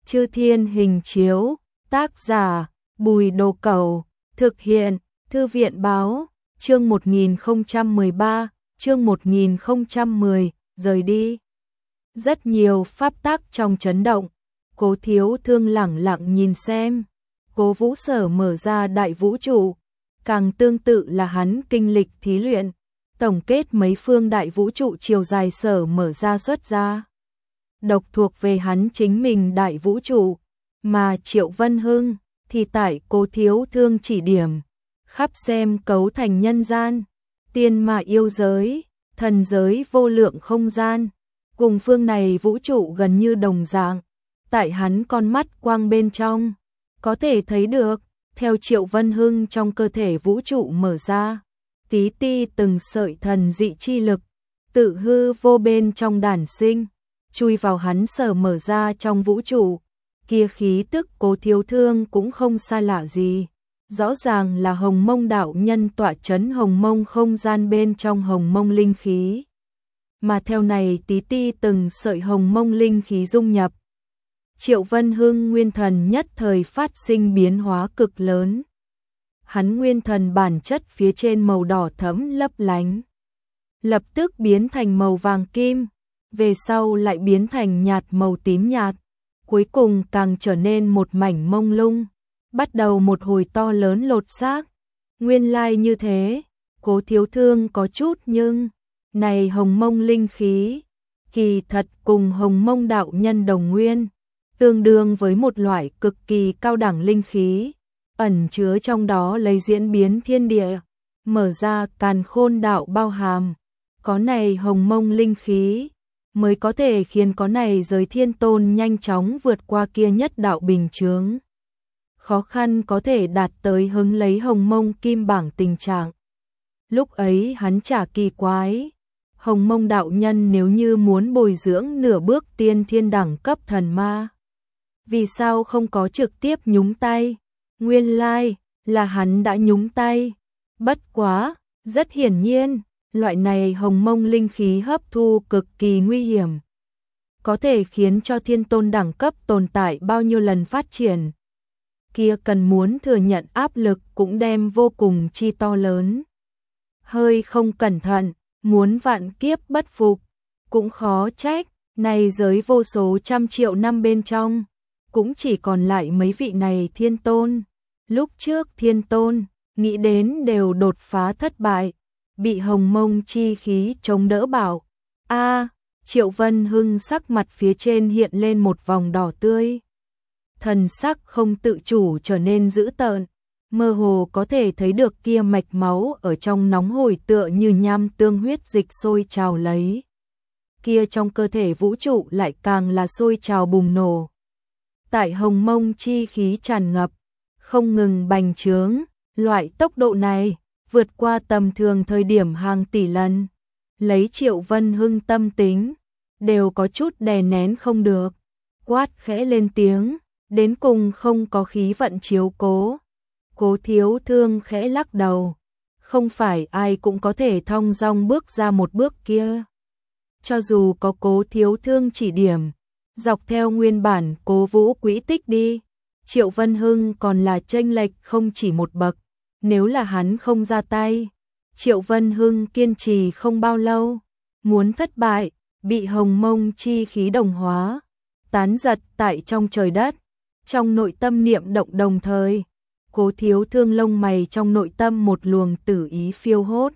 Chư Thiên Hình Chiếu, tác giả, Bùi Đồ Cẩu, thực hiện, Thư viện Báo, chương 1013, chương 1010, rời đi. Rất nhiều pháp tắc trong chấn động, Cố Thiếu Thương lẳng lặng nhìn xem, Cố Vũ Sở mở ra đại vũ trụ, càng tương tự là hắn kinh lịch thí luyện, tổng kết mấy phương đại vũ trụ chiều dài sở mở ra xuất ra. Độc thuộc về hắn chính mình đại vũ trụ, mà Triệu Vân Hưng thì tại Cố Thiếu Thương chỉ điểm, khắp xem cấu thành nhân gian, tiên mà yêu giới, thần giới vô lượng không gian, cùng phương này vũ trụ gần như đồng dạng, tại hắn con mắt quang bên trong, có thể thấy được, theo Triệu Vân Hưng trong cơ thể vũ trụ mở ra, tí ti từng sợi thần dị chi lực, tự hư vô bên trong đản sinh, chui vào hắn sở mở ra trong vũ trụ, kia khí tức Cố Thiếu Thương cũng không xa lạ gì. Rõ ràng là Hồng Mông đạo nhân tọa chấn Hồng Mông không gian bên trong Hồng Mông linh khí. Mà theo này tí ti từng sợi Hồng Mông linh khí dung nhập. Triệu Vân Hưng nguyên thần nhất thời phát sinh biến hóa cực lớn. Hắn nguyên thần bản chất phía trên màu đỏ thẫm lấp lánh. Lập tức biến thành màu vàng kim, về sau lại biến thành nhạt màu tím nhạt. Cuối cùng càng trở nên một mảnh mông lung. Bắt đầu một hồi to lớn lột xác. Nguyên lai như thế, Cố Thiếu Thương có chút nhưng, này Hồng Mông linh khí, kỳ thật cùng Hồng Mông đạo nhân đồng nguyên, tương đương với một loại cực kỳ cao đẳng linh khí, ẩn chứa trong đó lấy diễn biến thiên địa, mở ra càn khôn đạo bao hàm. Có này Hồng Mông linh khí, mới có thể khiến có này giới thiên tôn nhanh chóng vượt qua kia nhất đạo bình chướng. Khó khăn có thể đạt tới hứng lấy Hồng Mông kim bảng tình trạng. Lúc ấy hắn chả kỳ quái, Hồng Mông đạo nhân nếu như muốn bồi dưỡng nửa bước tiên thiên đẳng cấp thần ma, vì sao không có trực tiếp nhúng tay? Nguyên lai là hắn đã nhúng tay. Bất quá, rất hiển nhiên, loại này Hồng Mông linh khí hấp thu cực kỳ nguy hiểm, có thể khiến cho thiên tôn đẳng cấp tồn tại bao nhiêu lần phát triển. Kia cần muốn thừa nhận áp lực cũng đem vô cùng chi to lớn. Hơi không cẩn thận, muốn vạn kiếp bất phục, cũng khó trách, này giới vô số trăm triệu năm bên trong, cũng chỉ còn lại mấy vị này thiên tôn. Lúc trước thiên tôn, nghĩ đến đều đột phá thất bại, bị Hồng Mông chi khí chống đỡ bảo. Triệu Vân Hưng sắc mặt phía trên hiện lên một vòng đỏ tươi. Thần sắc không tự chủ trở nên dữ tợn, mơ hồ có thể thấy được kia mạch máu ở trong nóng hổi tựa như nham tương huyết dịch sôi trào lấy. Kia trong cơ thể vũ trụ lại càng là sôi trào bùng nổ. Tại Hồng Mông chi khí tràn ngập, không ngừng bành trướng, loại tốc độ này vượt qua tầm thường thời điểm hàng tỷ lần. Lấy Triệu Vân Hưng tâm tính, đều có chút đè nén không được, quát khẽ lên tiếng. Đến cùng không có khí vận chiếu cố. Cố Thiếu Thương khẽ lắc đầu. Không phải ai cũng có thể thong dong bước ra một bước kia. Cho dù có Cố Thiếu Thương chỉ điểm, dọc theo nguyên bản Cố Vũ quỹ tích đi, Triệu Vân Hưng còn là chênh lệch không chỉ một bậc. Nếu là hắn không ra tay, Triệu Vân Hưng kiên trì không bao lâu, muốn thất bại, bị Hồng Mông chi khí đồng hóa, tán giật tại trong trời đất. Trong nội tâm niệm động đồng thời, Cố Thiếu Thương lông mày trong nội tâm một luồng tử ý phiêu hốt,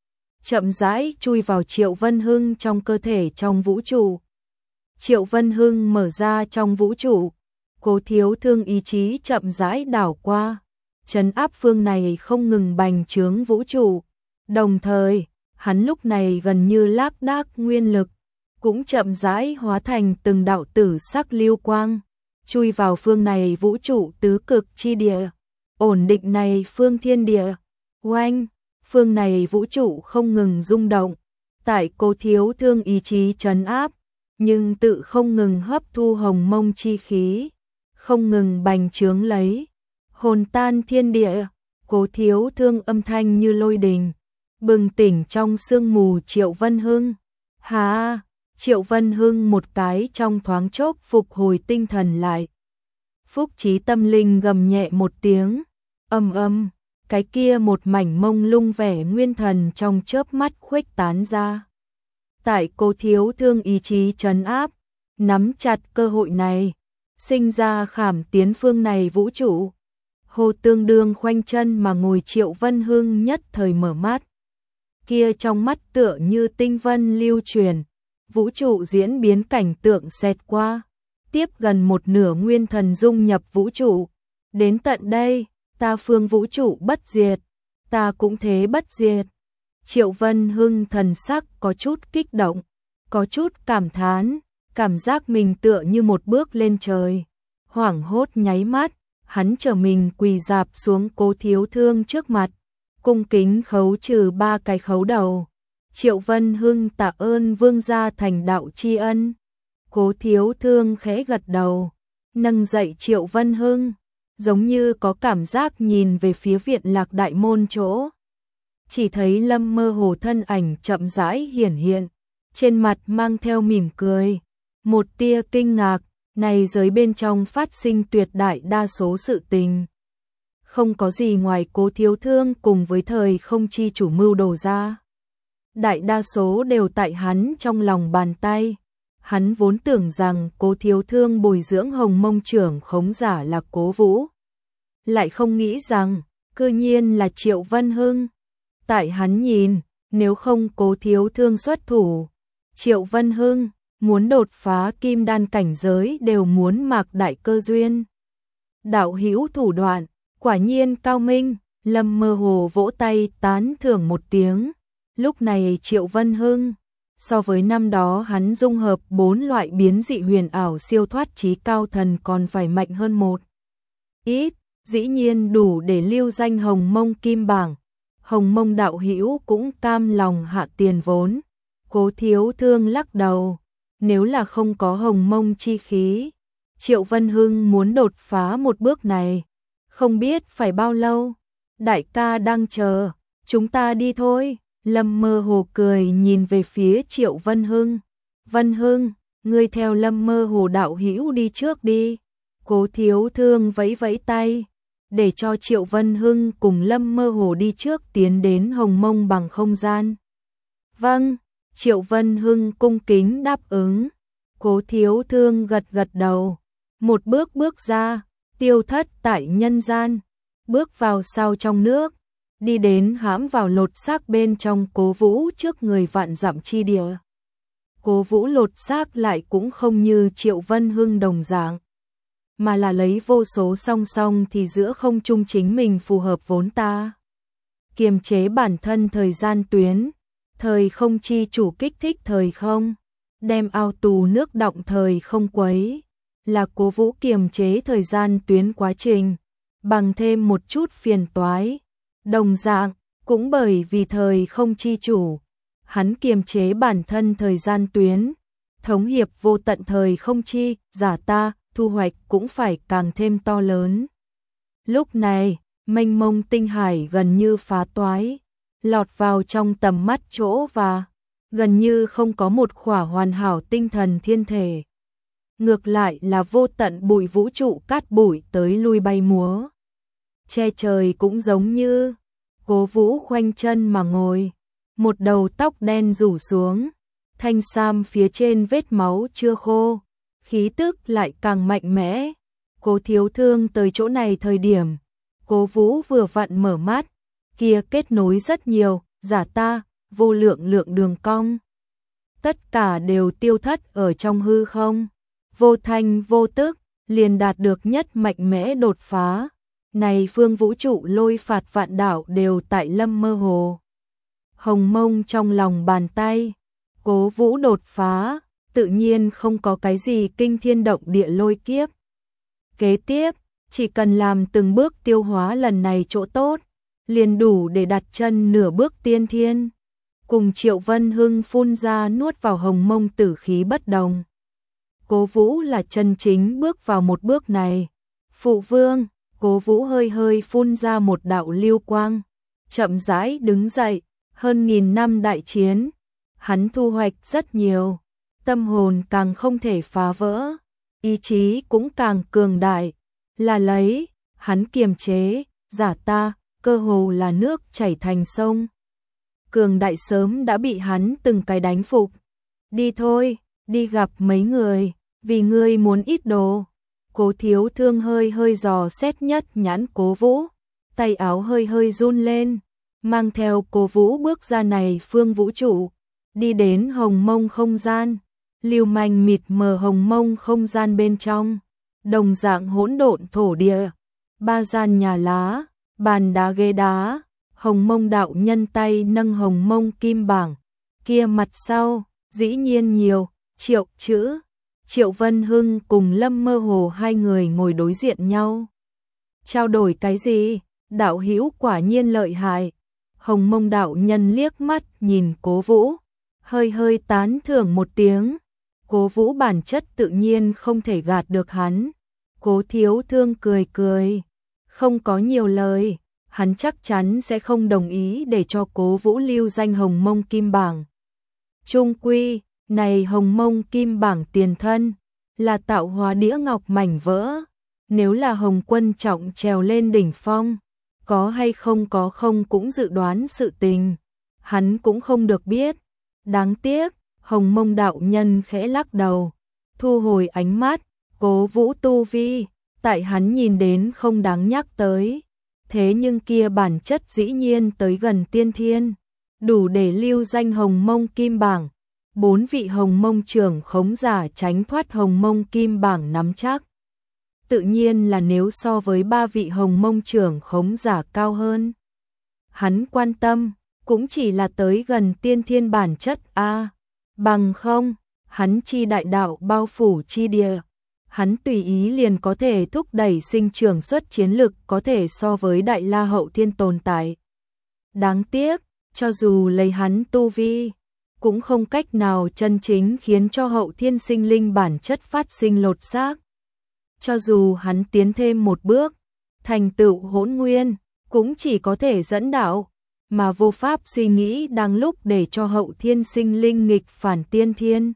chậm rãi chui vào Triệu Vân Hưng trong cơ thể trong vũ trụ. Triệu Vân Hưng mở ra trong vũ trụ, Cố Thiếu Thương ý chí chậm rãi đảo qua, trấn áp phương này không ngừng bành trướng vũ trụ. Đồng thời, hắn lúc này gần như lác đác nguyên lực, cũng chậm rãi hóa thành từng đạo tử sắc lưu quang, chui vào phương này vũ trụ tứ cực chi địa, ổn định này phương thiên địa. Oanh, phương này vũ trụ không ngừng rung động, tại Cố Thiếu Thương ý chí trấn áp, nhưng tự không ngừng hấp thu Hồng Mông chi khí, không ngừng bành trướng lấy, hồn tan thiên địa. Cố Thiếu Thương âm thanh như lôi đình, bừng tỉnh trong sương mù Triệu Vân Hưng. Triệu Vân Hưng một cái trong thoáng chốc phục hồi tinh thần lại, Phúc Trí tâm linh gầm nhẹ một tiếng, ầm ầm, cái kia một mảnh mông lung vẻ nguyên thần trong chớp mắt khuếch tán ra. Tại Cố Thiếu Thương ý chí trấn áp, nắm chặt cơ hội này, sinh ra khảm tiến phương này vũ trụ. Hồ tương đương khoanh chân mà ngồi Triệu Vân Hưng nhất thời mở mắt. Kia trong mắt tựa như tinh vân lưu truyền, vũ trụ diễn biến cảnh tượng xẹt qua, tiếp gần một nửa nguyên thần dung nhập vũ trụ. Đến tận đây, ta phương vũ trụ bất diệt, ta cũng thế bất diệt. Triệu Vân Hưng thần sắc có chút kích động, có chút cảm thán, cảm giác mình tựa như một bước lên trời. Hoảng hốt nháy mắt, hắn trở mình quỳ rạp xuống Cố Thiếu Thương trước mặt, cung kính khấu trừ 3 cái khấu đầu. Triệu Vân Hưng tạ ơn vương gia thành đạo tri ân. Cố Thiếu Thương khẽ gật đầu, nâng dậy Triệu Vân Hưng, giống như có cảm giác nhìn về phía viện Lạc đại môn chỗ. Chỉ thấy Lâm Mơ Hồ thân ảnh chậm rãi hiển hiện, trên mặt mang theo mỉm cười, một tia kinh ngạc, này giới bên trong phát sinh tuyệt đại đa số sự tình. Không có gì ngoài Cố Thiếu Thương cùng với thời không chi chủ mưu đồ ra. Đại đa số đều tại hắn trong lòng bàn tay. Hắn vốn tưởng rằng Cố Thiếu Thương bồi dưỡng Hồng Mông trưởng khống giả là Cố Vũ. Lại không nghĩ rằng, cư nhiên là Triệu Vân Hưng. Tại hắn nhìn, nếu không Cố Thiếu Thương xuất thủ, Triệu Vân Hưng muốn đột phá kim đan cảnh giới đều muốn mạc đại cơ duyên. Đạo hữu thủ đoạn, quả nhiên cao minh. Lâm Mơ Hồ vỗ tay tán thưởng một tiếng. Lúc này Triệu Vân Hưng, so với năm đó hắn dung hợp 4 loại biến dị huyền ảo siêu thoát chí cao thần còn phải mạnh hơn một ít, dĩ nhiên đủ để lưu danh Hồng Mông kim bảng. Hồng Mông đạo hữu cũng cam lòng hạ tiền vốn. Cố Thiếu Thương lắc đầu, nếu là không có Hồng Mông chi khí, Triệu Vân Hưng muốn đột phá một bước này, không biết phải bao lâu. Đại ca đang chờ, chúng ta đi thôi. Lâm Mơ Hồ cười nhìn về phía Triệu Vân Hưng. Vân Hưng, ngươi theo Lâm Mơ Hồ đạo hữu đi trước đi. Cố Thiếu Thương vẫy vẫy tay, để cho Triệu Vân Hưng cùng Lâm Mơ Hồ đi trước tiến đến Hồng Mông bằng không gian. Vâng, Triệu Vân Hưng cung kính đáp ứng. Cố Thiếu Thương gật gật đầu, một bước bước ra, tiêu thất tại nhân gian, bước vào sau trong nước, đi đến hãm vào lột xác bên trong Cố Vũ trước người vạn dặm chi địa. Cố Vũ lột xác lại cũng không như Triệu Vân Hưng đồng dạng, mà là lấy vô số song song thì giữa không trung chính mình phù hợp vốn ta. Kiềm chế bản thân thời gian tuyến, thời không chi chủ kích thích thời không, đem ao tù nước động thời không quấy, là Cố Vũ kiềm chế thời gian tuyến quá trình, bằng thêm một chút phiền toái. Đồng dạng, cũng bởi vì thời không chi chủ, hắn kiềm chế bản thân thời gian tuyến, thống hiệp vô tận thời không chi, giả ta, thu hoạch cũng phải càng thêm to lớn. Lúc này, mênh mông tinh hải gần như phá toái, lọt vào trong tầm mắt chỗ và gần như không có một khỏa hoàn hảo tinh thần thiên thể. Ngược lại là vô tận bụi vũ trụ cát bụi tới lui bay múa. Che trời cũng giống như Cố Vũ khoanh chân mà ngồi, một đầu tóc đen rủ xuống, thanh sam phía trên vết máu chưa khô, khí tức lại càng mạnh mẽ. Cố Thiếu Thương tới chỗ này thời điểm, Cố Vũ vừa vặn mở mắt, kia kết nối rất nhiều, giả ta, vô lượng lượng đường cong. Tất cả đều tiêu thất ở trong hư không, vô thanh vô tức, liền đạt được nhất mạnh mẽ đột phá. Này phương vũ trụ lôi phạt vạn đảo đều tại Lâm Mơ Hồ. Hồng Mông trong lòng bàn tay, Cố Vũ đột phá, tự nhiên không có cái gì kinh thiên động địa lôi kiếp. Kế tiếp, chỉ cần làm từng bước tiêu hóa lần này chỗ tốt, liền đủ để đặt chân nửa bước tiên thiên. Cùng Triệu Vân Hưng phun ra nuốt vào Hồng Mông tử khí bất đồng. Cố Vũ là chân chính bước vào một bước này. Phụ vương, Cố Vũ hơi hơi phun ra một đạo lưu quang, chậm rãi đứng dậy, hơn 1000 năm đại chiến, hắn thu hoạch rất nhiều, tâm hồn càng không thể phá vỡ, ý chí cũng càng cường đại, là lấy, hắn kiềm chế, giả ta, cơ hồ là nước chảy thành sông. Cường đại sớm đã bị hắn từng cái đánh phục. Đi thôi, đi gặp mấy người, vì ngươi muốn ít đồ. Cố Thiếu Thương hơi hơi dò xét nhất nhãn Cố Vũ, tay áo hơi hơi run lên, mang theo Cố Vũ bước ra này phương vũ trụ, đi đến hồng mông không gian, lưu manh mịt mờ hồng mông không gian bên trong, đồng dạng hỗn độn thổ địa, ba gian nhà lá, bàn đá ghế đá, hồng mông đạo nhân tay nâng hồng mông kim bảng, kia mặt sau, dĩ nhiên nhiều, Triệu chữ. Triệu Vân Hưng cùng Lâm Mơ Hồ hai người ngồi đối diện nhau. Trao đổi cái gì? Đạo hữu quả nhiên lợi hại. Hồng Mông đạo nhân liếc mắt nhìn Cố Vũ, hơi hơi tán thưởng một tiếng. Cố Vũ bản chất tự nhiên không thể gạt được hắn. Cố Thiếu Thương cười cười, không có nhiều lời, hắn chắc chắn sẽ không đồng ý để cho Cố Vũ lưu danh Hồng Mông Kim Bảng. Trung quy, này hồng mông kim bảng tiền thân, là tạo hóa đĩa ngọc mảnh vỡ. Nếu là Hồng Quân trọng trèo lên đỉnh phong, có hay không có không cũng dự đoán sự tình. Hắn cũng không được biết. Đáng tiếc, Hồng Mông đạo nhân khẽ lắc đầu, thu hồi ánh mắt, Cố Vũ tu vi, tại hắn nhìn đến không đáng nhắc tới. Thế nhưng kia bản chất dĩ nhiên tới gần tiên thiên, đủ để lưu danh Hồng Mông Kim Bảng. 4 vị Hồng Mông trưởng khống giả tránh thoát Hồng Mông Kim Bảng nắm chắc. Tự nhiên là nếu so với 3 vị Hồng Mông trưởng khống giả cao hơn. Hắn quan tâm, cũng chỉ là tới gần tiên thiên bản chất a, bằng không, hắn chi đại đạo bao phủ chi địa. Hắn tùy ý liền có thể thúc đẩy sinh trưởng xuất chiến lực có thể so với Đại La Hậu Thiên tồn tại. Đáng tiếc, cho dù lấy hắn tu vi, cũng không cách nào chân chính khiến cho Hậu Thiên sinh linh bản chất phát sinh lột xác. Cho dù hắn tiến thêm một bước, thành tựu hỗn nguyên, cũng chỉ có thể dẫn đạo, mà vô pháp suy nghĩ đang lúc để cho Hậu Thiên sinh linh nghịch phản tiên thiên.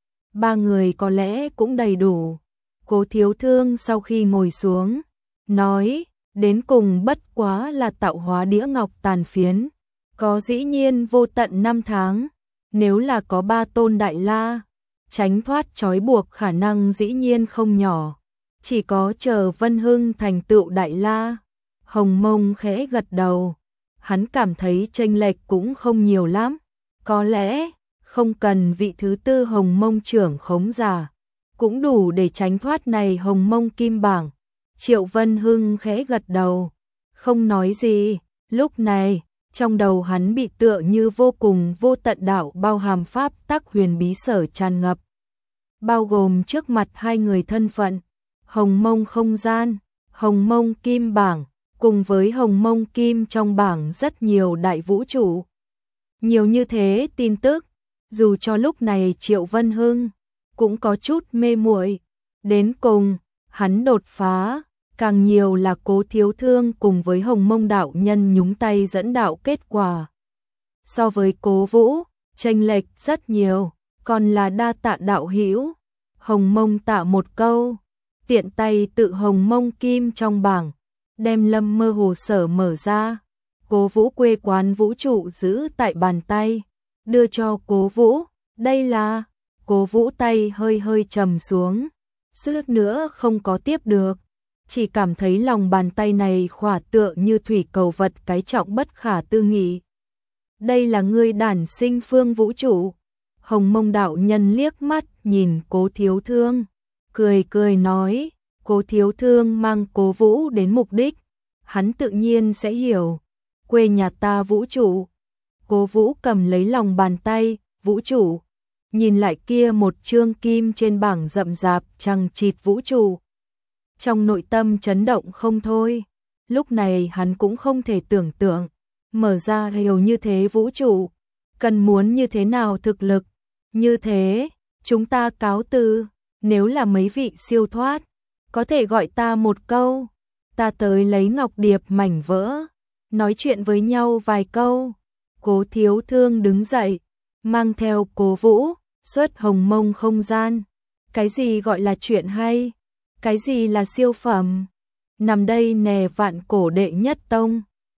3 người có lẽ cũng đầy đủ. Cố Thiếu Thương sau khi ngồi xuống, nói, đến cùng bất quá là tạo hóa đĩa ngọc tàn phiến, có dĩ nhiên vô tận 5 tháng, nếu là có 3 tôn Đại La, tránh thoát trói buộc khả năng dĩ nhiên không nhỏ, chỉ có chờ Vân Hưng thành tựu Đại La. Hồng Mông khẽ gật đầu, hắn cảm thấy chênh lệch cũng không nhiều lắm, có lẽ không cần vị thứ 4 Hồng Mông trưởng khống giả, cũng đủ để tránh thoát này Hồng Mông Kim Bảng. Triệu Vân Hưng khẽ gật đầu, không nói gì. Lúc này, trong đầu hắn bị tựa như vô cùng vô tận đạo bao hàm pháp tắc huyền bí sở tràn ngập, bao gồm trước mặt hai người thân phận, Hồng Mông không gian, Hồng Mông Kim Bảng, cùng với Hồng Mông Kim trong bảng rất nhiều đại vũ trụ. Nhiều như thế tin tức, dù cho lúc này Triệu Vân Hưng cũng có chút mê muội. Đến cùng, hắn đột phá, càng nhiều là Cố Thiếu Thương cùng với Hồng Mông đạo nhân nhúng tay dẫn đạo kết quả. So với Cố Vũ, chênh lệch rất nhiều, còn là đa tạ đạo hữu. Hồng Mông tạ một câu, tiện tay tự Hồng Mông Kim trong bảng, đem Lâm Mơ Hồ sở mở ra. Cố Vũ quê quán vũ trụ giữ tại bàn tay, đưa cho Cố Vũ, đây là. Cố Vũ tay hơi hơi trầm xuống, suýt nữa không có tiếp được, chỉ cảm thấy lòng bàn tay này khỏa tựa như thủy cầu vật cái trọng bất khả tư nghị. Đây là ngươi đản sinh phương vũ trụ. Hồng Mông đạo nhân liếc mắt nhìn Cố Thiếu Thương, cười cười nói, Cố Thiếu Thương mang Cố Vũ đến mục đích, hắn tự nhiên sẽ hiểu. Quê nhà ta vũ trụ. Cố Vũ cầm lấy lòng bàn tay, vũ trụ. Nhìn lại kia một chương kim trên bảng rậm rạp chằng chịt vũ trụ, trong nội tâm chấn động không thôi. Lúc này hắn cũng không thể tưởng tượng, mở ra nhiều như thế vũ trụ, cần muốn như thế nào thực lực. Như thế, chúng ta cáo từ, nếu là mấy vị siêu thoát, có thể gọi ta một câu, ta tới lấy ngọc điệp mảnh vỡ, nói chuyện với nhau vài câu. Cố Thiếu Thương đứng dậy, mang theo Cố Vũ xuất Hồng Mông không gian. Cái gì gọi là chuyện hay? Cái gì là siêu phẩm? nằm đây nè Vạn Cổ đệ nhất tông.